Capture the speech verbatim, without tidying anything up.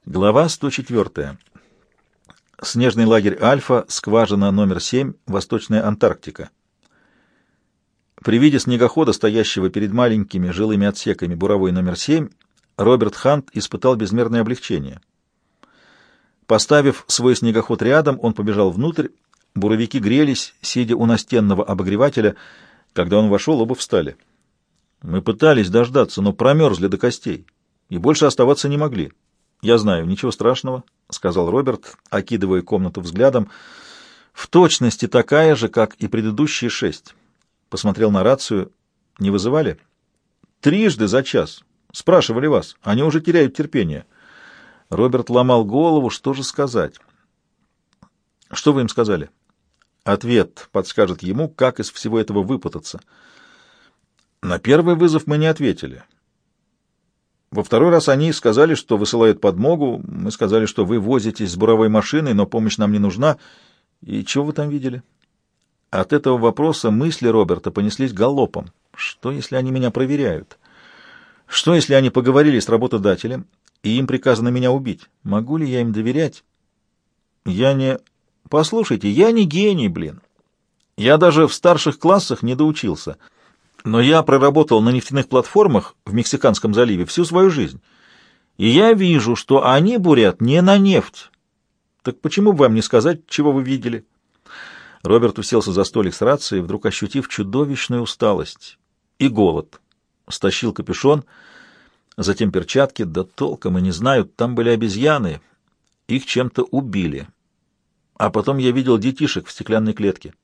Глава сто четыре. Снежный лагерь Альфа, скважина номер семь, Восточная Антарктика. При виде снегохода, стоящего перед маленькими жилыми отсеками буровой номер семь, Роберт Хант испытал безмерное облегчение. Поставив свой снегоход рядом, он побежал внутрь. Буровики грелись, сидя у настенного обогревателя. Когда он вошел, оба встали. «Мы пытались дождаться, но промерзли до костей, и больше оставаться не могли». «Я знаю, ничего страшного», — сказал Роберт, окидывая комнату взглядом. «В точности такая же, как и предыдущие шесть». Посмотрел на рацию. «Не вызывали?» «Трижды за час. Спрашивали вас. Они уже теряют терпение». Роберт ломал голову, что же сказать. «Что вы им сказали?» «Ответ подскажет ему, как из всего этого выпутаться». «На первый вызов мы не ответили». Во второй раз они сказали, что высылают подмогу. Мы сказали, что вы возитесь с буровой машиной, но помощь нам не нужна. И чего вы там видели? От этого вопроса мысли Роберта понеслись галопом. Что, если они меня проверяют? Что, если они поговорили с работодателем, и им приказано меня убить? Могу ли я им доверять? Я не... Послушайте, я не гений, блин. Я даже в старших классах не доучился. Но я проработал на нефтяных платформах в Мексиканском заливе всю свою жизнь. И я вижу, что они бурят не на нефть. Так почему бы вам не сказать, чего вы видели?» Роберт уселся за столик с рацией, вдруг ощутив чудовищную усталость и голод. Стащил капюшон, затем перчатки. Да толком и не знаю, там были обезьяны. Их чем-то убили. А потом я видел детишек в стеклянной клетке.